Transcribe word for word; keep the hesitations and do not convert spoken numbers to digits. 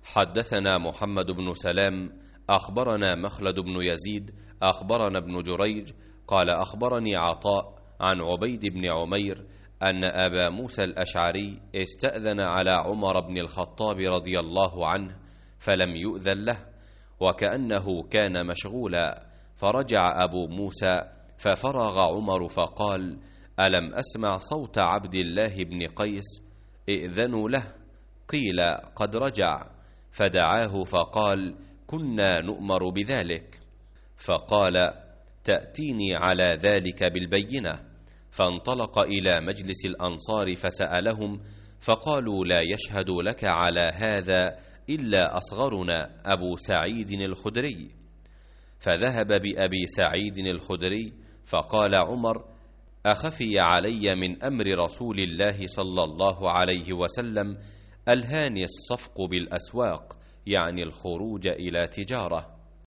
حدثنا محمد بن سلام أخبرنا مخلد بن يزيد أخبرنا ابن جريج قال أخبرني عطاء عن عبيد بن عمير أن أبا موسى الأشعري استأذن على عمر بن الخطاب رضي الله عنه فلم يؤذن له، وكأنه كان مشغولا، فرجع أبو موسى ففرغ عمر فقال: ألم أسمع صوت عبد الله بن قيس؟ ائذنوا له. قيل: قد رجع. فدعاه فقال: كنا نؤمر بذلك. فقال: تأتيني على ذلك بالبينة. فانطلق إلى مجلس الأنصار فسألهم، فقالوا: لا يشهد لك على هذا إلا أصغرنا أبو سعيد الخدري. فذهب بأبي سعيد الخدري، فقال عمر: أخفي علي من أمر رسول الله صلى الله عليه وسلم ألهاني الصفق بالأسواق، يعني الخروج إلى تجارة.